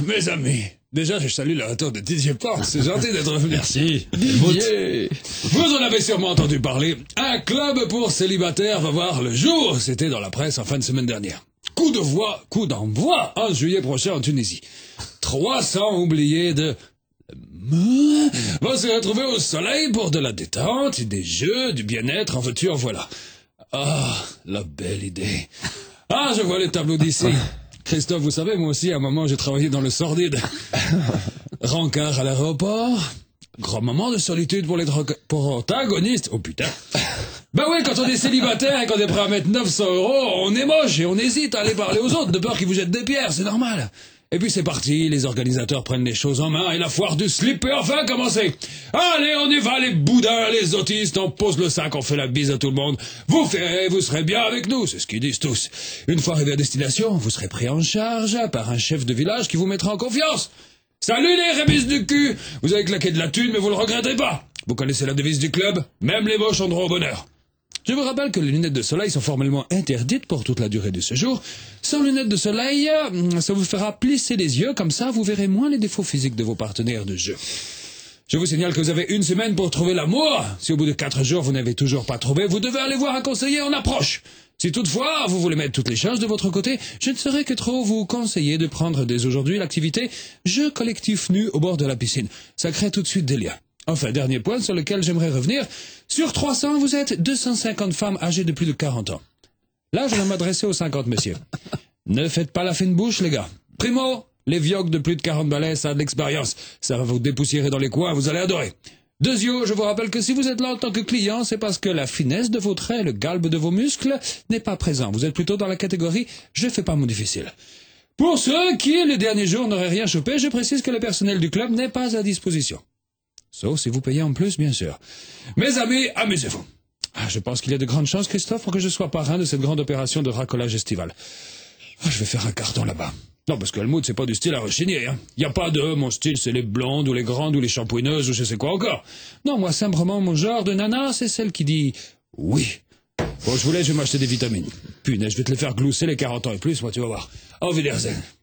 mes amis, déjà je salue le retour de Didier Porte, c'est gentil d'être venu. Merci. Didier. Vous en avez sûrement entendu parler, un club pour célibataires va voir le jour, c'était dans la presse en fin de semaine dernière. Coup d'envoi en juillet prochain en Tunisie. 300 oubliés de... vont se retrouver au soleil pour de la détente, des jeux, du bien-être, en veux-tu, en voilà. Ah, la belle idée. Ah, je vois les tableaux d'ici. Christophe, vous savez, moi aussi, à un moment, j'ai travaillé dans le sordide. Rencard à l'aéroport. Grand moment de solitude pour les protagonistes. Oh putain. Ben oui, quand on est célibataire et qu'on est prêt à mettre 900 €, on est moche et on hésite à aller parler aux autres de peur qu'ils vous jettent des pierres, c'est normal. Et puis c'est parti, les organisateurs prennent les choses en main et la foire du slip peut enfin commencer. Allez, on y va les boudins, les autistes, on pose le sac, on fait la bise à tout le monde. Vous ferez, vous serez bien avec nous, c'est ce qu'ils disent tous. Une fois arrivé à destination, vous serez pris en charge par un chef de village qui vous mettra en confiance. Salut les rémises du cul, vous avez claqué de la thune mais vous le regretterez pas. Vous connaissez la devise du club, même les moches ont droit au bonheur. Je vous rappelle que les lunettes de soleil sont formellement interdites pour toute la durée de ce jour. Sans lunettes de soleil, ça vous fera plisser les yeux, comme ça vous verrez moins les défauts physiques de vos partenaires de jeu. Je vous signale que vous avez une semaine pour trouver l'amour. Si au bout de 4 jours vous n'avez toujours pas trouvé, vous devez aller voir un conseiller en approche. Si toutefois vous voulez mettre toutes les chances de votre côté, je ne saurais que trop vous conseiller de prendre dès aujourd'hui l'activité jeu collectif nu au bord de la piscine. Ça crée tout de suite des liens. Enfin, dernier point sur lequel j'aimerais revenir. Sur 300, vous êtes 250 femmes âgées de plus de 40 ans. Là, je vais m'adresser aux 50 messieurs. Ne faites pas la fine bouche, les gars. Primo, les vioques de plus de 40 balais, ça a de l'expérience. Ça va vous dépoussiérer dans les coins, vous allez adorer. Deuxièmement, je vous rappelle que si vous êtes là en tant que client, c'est parce que la finesse de vos traits, le galbe de vos muscles n'est pas présent. Vous êtes plutôt dans la catégorie « je fais pas mon difficile ». Pour ceux qui, les derniers jours, n'auraient rien chopé, je précise que le personnel du club n'est pas à disposition. Sauf si vous payez en plus, bien sûr. Mes amis, amusez-vous. Je pense qu'il y a de grandes chances, Christophe, pour que je sois parrain de cette grande opération de racolage estival. Je vais faire un carton là-bas. Non, parce que Helmut, c'est pas du style à rechigner. Y a pas de mon style, c'est les blondes ou les grandes ou les shampouineuses ou je sais quoi encore. Non, moi, simplement, mon genre de nana, c'est celle qui dit oui. Bon, je vous laisse, je vais m'acheter des vitamines. Punaise, je vais te les faire glousser les 40 ans et plus, moi, tu vas voir. Auf Wiedersehen.